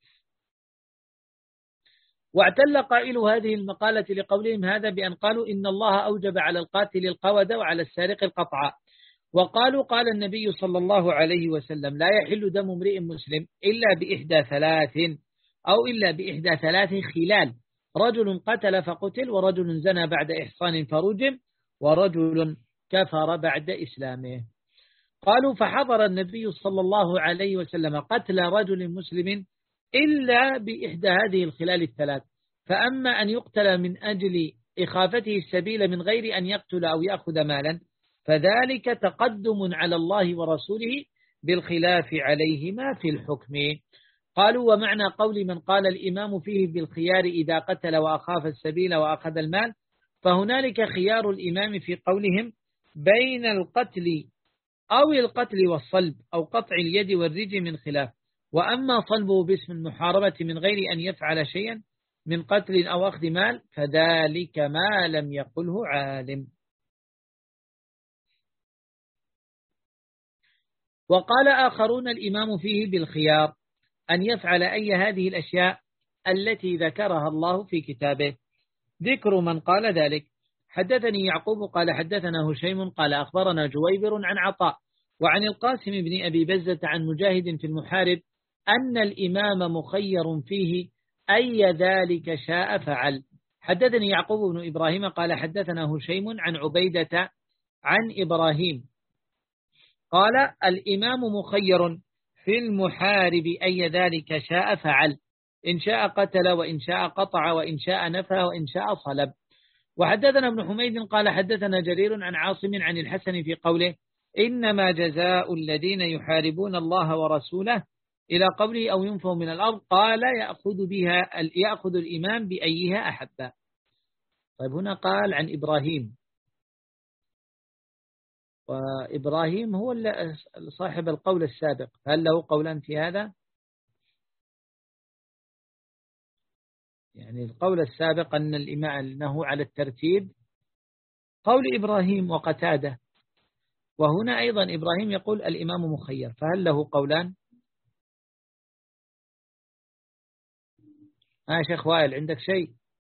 واعتل قائل هذه المقالة لقولهم هذا بأن قالوا إن الله أوجب على القاتل القود وعلى السارق القطع، وقالوا قال النبي صلى الله عليه وسلم لا يحل دم امرئ مسلم إلا بإحدى ثلاث أو إلا بإحدى ثلاث خلال: رجل قتل فقتل، ورجل زنى بعد إحصان فرجم، ورجل كفر بعد إسلامه. قالوا فحضر النبي صلى الله عليه وسلم قتل رجل مسلم إلا بإحدى هذه الخلال الثلاث، فأما أن يقتل من أجل إخافته السبيل من غير أن يقتل أو يأخذ مالا فذلك تقدم على الله ورسوله بالخلاف عليهما في الحكم. قالوا ومعنى قول من قال الإمام فيه بالخيار إذا قتل وأخاف السبيل وأخذ المال، فهنالك خيار الإمام في قولهم بين القتل أو القتل والصلب أو قطع اليد والرجل من خلاف. وأما صلبه باسم المحاربة من غير أن يفعل شيئا من قتل أو أخذ مال فذلك ما لم يقله عالم. وقال آخرون الإمام فيه بالخيار أن يفعل أي هذه الأشياء التي ذكرها الله في كتابه. ذكر من قال ذلك: حدثني يعقوب قال حدثنا هشيم قال أخبرنا جويبر عن عطاء وعن القاسم بن أبي بزة عن مجاهد في المحارب أن الإمام مخير فيه أي ذلك شاء فعل. حدثني يعقوب بن إبراهيم قال حدثنا هشيم عن عبيدة عن إبراهيم قال الإمام مخير في المحارب أي ذلك شاء فعل، إن شاء قتل وإن شاء قطع وإن شاء نفى وإن شاء صلب. وحدثنا ابن حميد قال حدثنا جرير عن عاصم عن الحسن في قوله إنما جزاء الذين يحاربون الله ورسوله إلى قوله أو ينفوا من الأرض، قال يأخذ بها يأخذ الإمام بأيها أحب. طيب هنا قال عن إبراهيم، وإبراهيم هو صاحب القول السابق، هل له قولان في هذا؟ يعني القول السابق أن الإمام أنه على الترتيب قول إبراهيم وقتادة، وهنا أيضا إبراهيم يقول الإمام مخير، فهل له قولان؟ ها شيخ وائل عندك شيء؟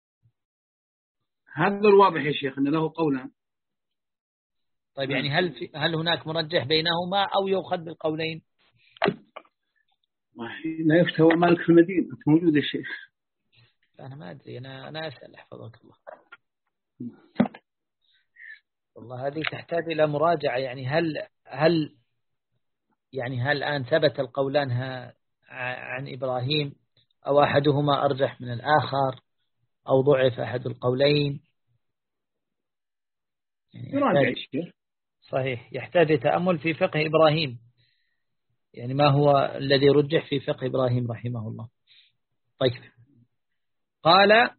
هذا الواضح يا شيخ أن له قولان. طيب يعني هل في هل هناك مرجح بينهما أو يؤخذ بالقولين؟ لا يفتوى مالك في المدينة موجود يا شيخ. أنا ما أدري، أنا أنا أسأل حفظك الله. والله هذه تحتاج إلى مراجعة، يعني هل هل يعني هل الآن ثبت القولان عن إبراهيم أو أحدهما أرجح من الآخر أو ضعف أحد القولين؟ يعني يحتاج صحيح يحتاج تأمل في فقه إبراهيم، يعني ما هو الذي رجح في فقه إبراهيم رحمه الله. طيب قال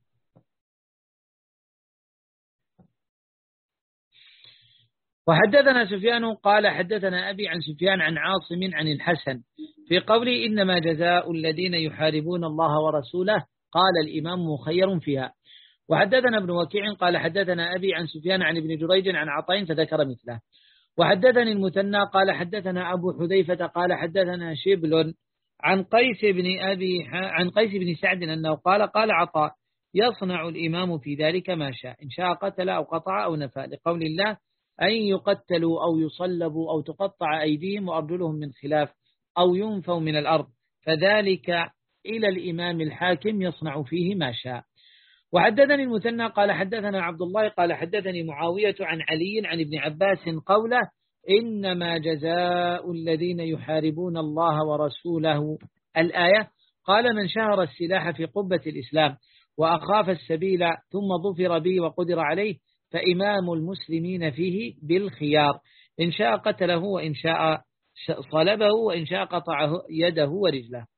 وحدثنا سفيان قال حدثنا أبي عن سفيان عن عاصم عن الحسن في قوله إنما جزاء الذين يحاربون الله ورسوله، قال الإمام مخير فيها. وحدثنا ابن وكيع قال حدثنا أبي عن سفيان عن ابن جريج عن عطاء فذكر مثله. وحدثني المثنى قال حدثنا أبو حذيفة قال حدثنا شبل عن قيس بن أبي عن قيس بن سعد أنه قال قال عطاء يصنع الإمام في ذلك ما شاء، إن شاء قتل أو قطع أو نفى، لقول الله أن يقتلوا أو يصلبوا أو تقطع أيديهم وأرجلهم من خلاف أو ينفوا من الأرض، فذلك إلى الإمام الحاكم يصنع فيه ما شاء. وحدثني المثنى قال حدثنا عبد الله قال حدثني معاوية عن علي عن ابن عباس قوله إنما جزاء الذين يحاربون الله ورسوله الآية، قال من شهر السلاح في قبة الإسلام وأخاف السبيل ثم ظفر به وقدر عليه فإمام المسلمين فيه بالخيار، إن شاء قتله وإن شاء صلبه وإن شاء قطعه يده ورجله.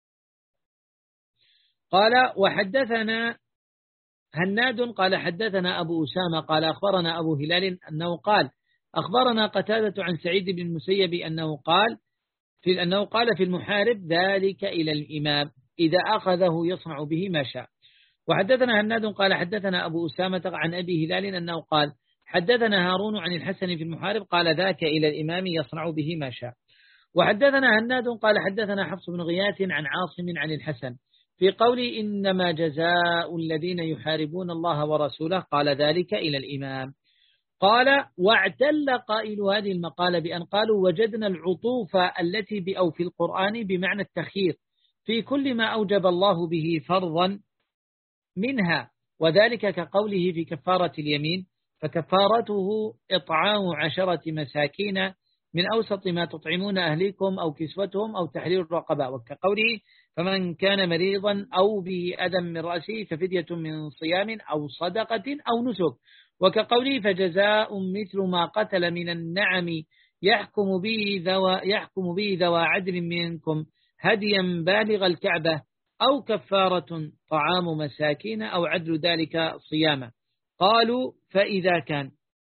قال وحدثنا هناد قال حدثنا أبو أسامة قال أخبرنا أبو هلال أنه قال أخبرنا قتادة عن سعيد بن المسيب أنه قال في أنه قال في المحارب ذلك إلى الإمام إذا أخذه يصنع به ما شاء. وحدثنا هناد قال حدثنا أبو أسامة عن أبي هلال أنه قال حدثنا هارون عن الحسن في المحارب قال ذاك إلى الإمام يصنع به ما شاء. وحدثنا هناد قال حدثنا حفص بن غياث عن عاصم عن الحسن في قول إنما جزاء الذين يحاربون الله ورسوله، قال ذلك إلى الإمام. قال واعتل قائل هذه المقالة بأن قالوا وجدنا العطوف التي بأو في القرآن بمعنى التخيير في كل ما أوجب الله به فرضا منها، وذلك كقوله في كفارة اليمين فكفارته إطعام عشرة مساكين من أوسط ما تطعمون أهليكم أو كسوتهم أو تحرير رقبة، وكقوله فمن كان مريضا أو به أذى من رأسه ففدية من صيام أو صدقة أو نسك، وكقوله فجزاء مثل ما قتل من النعم يحكم به ذوى يحكم به ذوى عدل منكم هديا بالغ الكعبة أو كفارة طعام مساكين أو عدل ذلك صياما. قالوا فإذا كان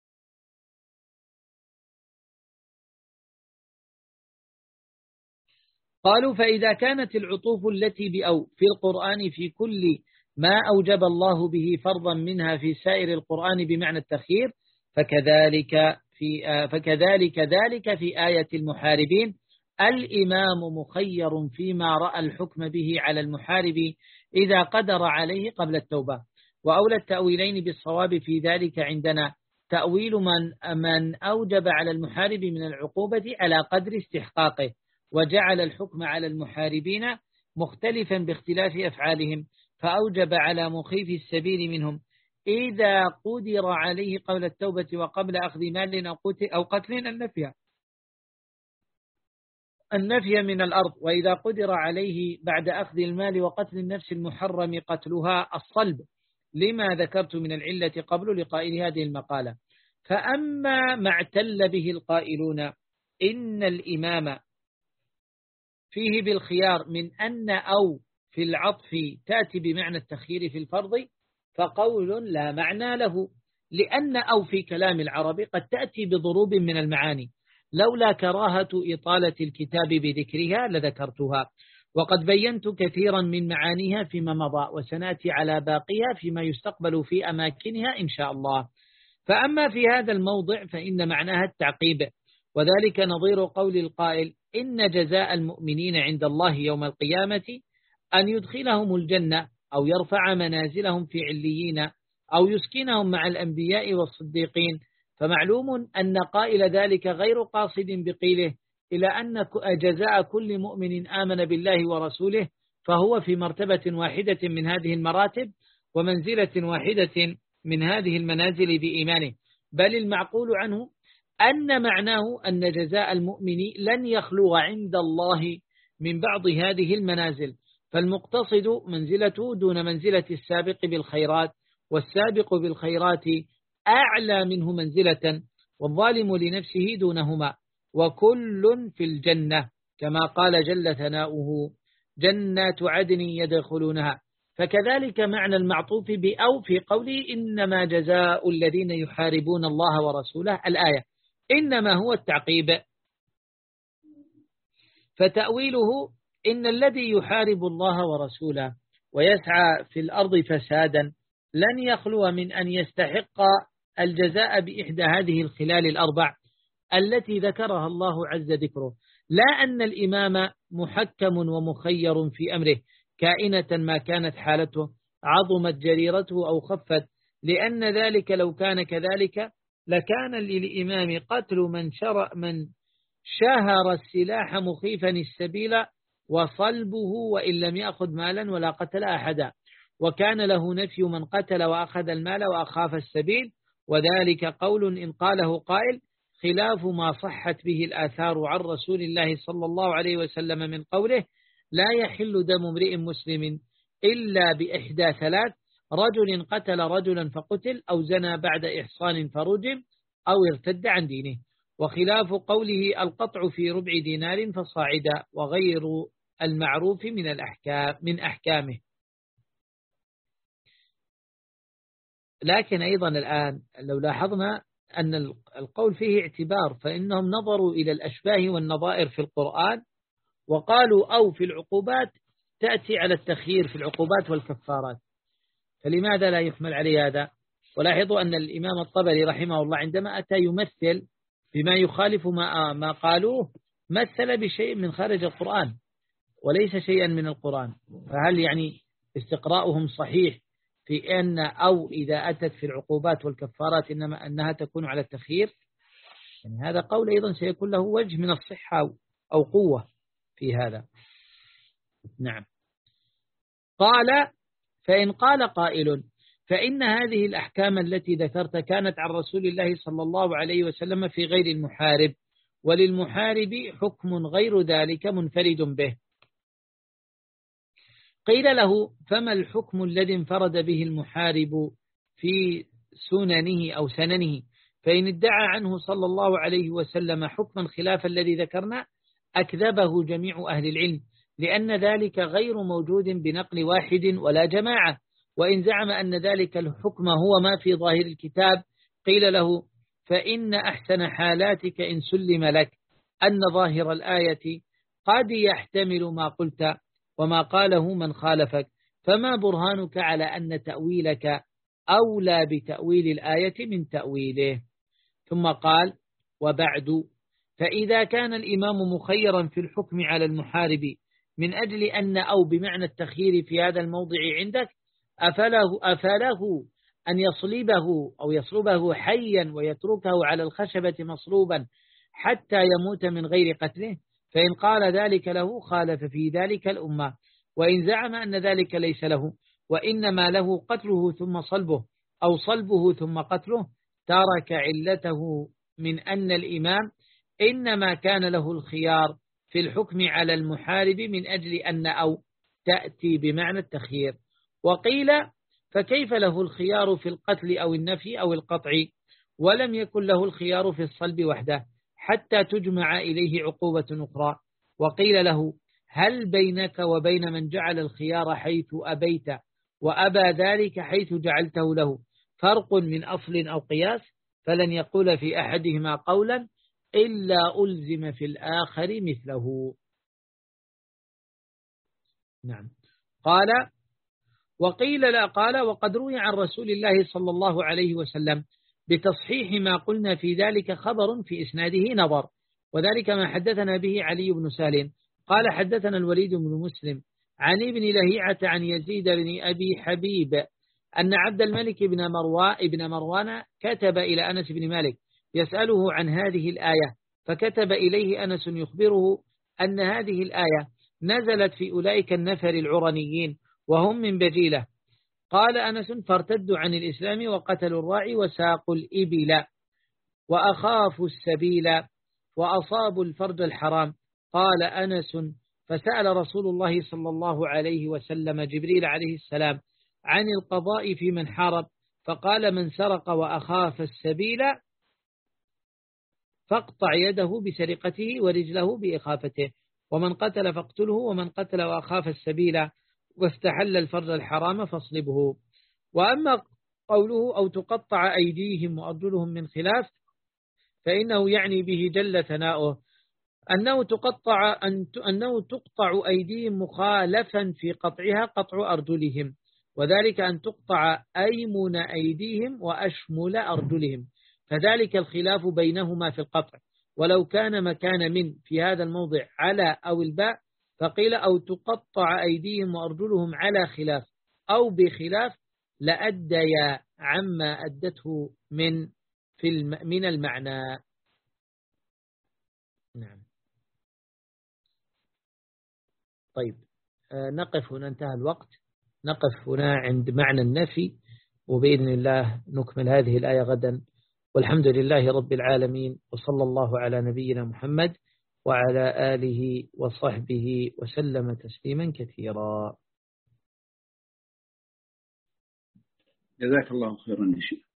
قالوا فإذا كانت العطوف التي بأو في القرآن في كل ما أوجب الله به فرضا منها في سائر القرآن بمعنى التخيير، فكذلك في فكذلك ذلك في آية المحاربين. الإمام مخير فيما رأى الحكم به على المحارب إذا قدر عليه قبل التوبة. وأولى التأويلين بالصواب في ذلك عندنا تأويل من من أوجب على المحارب من العقوبة على قدر استحقاقه، وجعل الحكم على المحاربين مختلفا باختلاف أفعالهم، فأوجب على مخيف السبيل منهم إذا قدر عليه قبل التوبة وقبل أخذ مال أو قتل النفي النفي من الأرض، وإذا قدر عليه بعد أخذ المال وقتل النفس المحرم قتلها الصلب، لما ذكرت من العلة قبل لقائل هذه المقالة. فأما ما اعتل به القائلون إن الإمام فيه بالخيار من أن أو في العطف تأتي بمعنى التخيير في الفرض، فقول لا معنى له، لأن أو في كلام العرب قد تأتي بضروب من المعاني، لولا كراهة إطالة الكتاب بذكرها لذكرتها، وقد بينت كثيرا من معانيها فيما مضى، وسنأتي على باقيها فيما يستقبل في أماكنها إن شاء الله. فأما في هذا الموضع فإن معناها التعقيب، وذلك نظير قول القائل إن جزاء المؤمنين عند الله يوم القيامة أن يدخلهم الجنة أو يرفع منازلهم في عليين أو يسكنهم مع الأنبياء والصديقين. فمعلوم أن قائل ذلك غير قاصد بقيله إلى أن جزاء كل مؤمن آمن بالله ورسوله فهو في مرتبة واحدة من هذه المراتب ومنزلة واحدة من هذه المنازل بإيمانه، بل المعقول عنه أن معناه أن جزاء المؤمن لن يخلو عند الله من بعض هذه المنازل، فالمقتصد منزلته دون منزلة السابق بالخيرات، والسابق بالخيرات أعلى منه منزلة، والظالم لنفسه دونهما، وكل في الجنة كما قال جل ثناؤه جنات عدن يدخلونها. فكذلك معنى المعطوف بأو في قوله إنما جزاء الذين يحاربون الله ورسوله الآية إنما هو التعقيب. فتأويله إن الذي يحارب الله ورسوله ويسعى في الأرض فسادا لن يخلو من أن يستحق الجزاء بإحدى هذه الخلال الأربع التي ذكرها الله عز ذكره، لا أن الإمام محكم ومخير في أمره كائنة ما كانت حالته، عظمت جريرته أو خفت، لأن ذلك لو كان كذلك لكان للإمام قتل من شرع من شهر السلاح مخيفا السبيل وصلبه وإن لم يأخذ مالا ولا قتل أحدا، وكان له نفي من قتل وأخذ المال وأخاف السبيل، وذلك قول إن قاله قائل خلاف ما صحت به الآثار عن رسول الله صلى الله عليه وسلم من قوله لا يحل دم امرئ مسلم إلا بإحدى ثلاث: رجل قتل رجلا فقتل، أو زنى بعد إحصان فرجم، أو ارتد عن دينه، وخلاف قوله القطع في ربع دينار فصاعدا، وغير المعروف من الأحكام من أحكامه. لكن أيضا الآن لو لاحظنا أن القول فيه اعتبار، فإنهم نظروا إلى الأشباه والنظائر في القرآن وقالوا أو في العقوبات تأتي على التخيير في العقوبات والكفارات، فلماذا لا يحمل عليه هذا؟ ولاحظوا أن الإمام الطبري رحمه الله عندما أتى يمثل بما يخالف ما ما قالوه مثل بشيء من خارج القرآن وليس شيئا من القرآن، فهل يعني استقراؤهم صحيح في أن أو إذا أتت في العقوبات والكفارات إنما أنها تكون على التخيير؟ يعني هذا قول أيضا سيكون له وجه من الصحة أو قوة في هذا. نعم. قال فإن قال قائل فإن هذه الأحكام التي ذكرت كانت عن رسول الله صلى الله عليه وسلم في غير المحارب، وللمحارب حكم غير ذلك منفرد به. قيل له فما الحكم الذي انفرد به المحارب في سننه أو سننه فإن ادعى عنه صلى الله عليه وسلم حكما خلاف الذي ذكرنا أكذبه جميع أهل العلم، لأن ذلك غير موجود بنقل واحد ولا جماعة. وإن زعم أن ذلك الحكم هو ما في ظاهر الكتاب قيل له فإن أحسن حالاتك إن سلم لك أن ظاهر الآية قد يحتمل ما قلت وما قاله من خالفك، فما برهانك على أن تأويلك أولى بتأويل الآية من تأويله؟ ثم قال وبعد، فإذا كان الإمام مخيرا في الحكم على المحارب من أجل أن أو بمعنى التخيير في هذا الموضع عندك أفله, أفله أن يصلبه أو يصلبه حيا ويتركه على الخشبة مصلوبا حتى يموت من غير قتله؟ فإن قال ذلك له خالف في ذلك الأمة. وإن زعم أن ذلك ليس له وإنما له قتله ثم صلبه أو صلبه ثم قتله ترك علته من أن الإمام إنما كان له الخيار في الحكم على المحارب من أجل أن أو تأتي بمعنى التخيير. وقيل فكيف له الخيار في القتل أو النفي أو القطع ولم يكن له الخيار في الصلب وحده حتى تجمع إليه عقوبة أخرى؟ وقيل له هل بينك وبين من جعل الخيار حيث أبيت وأبى ذلك حيث جعلته له فرق من أصل أو قياس؟ فلن يقول في أحدهما قولا إلا ألزم في الآخر مثله. نعم. قال وقيل لا قال وقد روي عن رسول الله صلى الله عليه وسلم بتصحيح ما قلنا في ذلك خبر في إسناده نظر، وذلك ما حدثنا به علي بن سالم قال حدثنا الوليد بن مسلم عن ابن لهيعة عن يزيد بن أبي حبيب أن عبد الملك بن مروان, ابن مروان كتب إلى أنس بن مالك يسأله عن هذه الآية، فكتب إليه أنس يخبره أن هذه الآية نزلت في أولئك النفر العرنيين وهم من بجيلة. قال أنس فارتدوا عن الإسلام وقتلوا الراعي وساقوا الإبل وأخافوا السبيل وأصابوا الفرج الحرام. قال أنس فسأل رسول الله صلى الله عليه وسلم جبريل عليه السلام عن القضاء في من حارب، فقال من سرق وأخاف السبيل فاقطع يده بسرقته ورجله بإخافته، ومن قتل فاقتله، ومن قتل وأخاف السبيل واستحل الفرج الحرام فاصلبه. وأما قوله أو تقطع أيديهم وأرجلهم من خلاف فإنه يعني به جل ثناؤه أنه تقطع أنه تقطع أيديهم مخالفا في قطعها قطع أرجلهم، وذلك أن تقطع أيمن أيديهم وأشمل أرجلهم، فذلك الخلاف بينهما في القطع. ولو كان مكان من في هذا الموضع على أو الباء فقيل أو تقطع أيديهم وأرجلهم على خلاف أو بخلاف لأديا عما أدته من في الم من المعنى. نعم. طيب آه نقف هنا، انتهى الوقت، نقف هنا عند معنى النفي، وبإذن الله نكمل هذه الآية غدا، والحمد لله رب العالمين، وصلى الله على نبينا محمد وعلى آله وصحبه وسلم تسليما كثيرا. جزاك الله خيرا يا شيخ.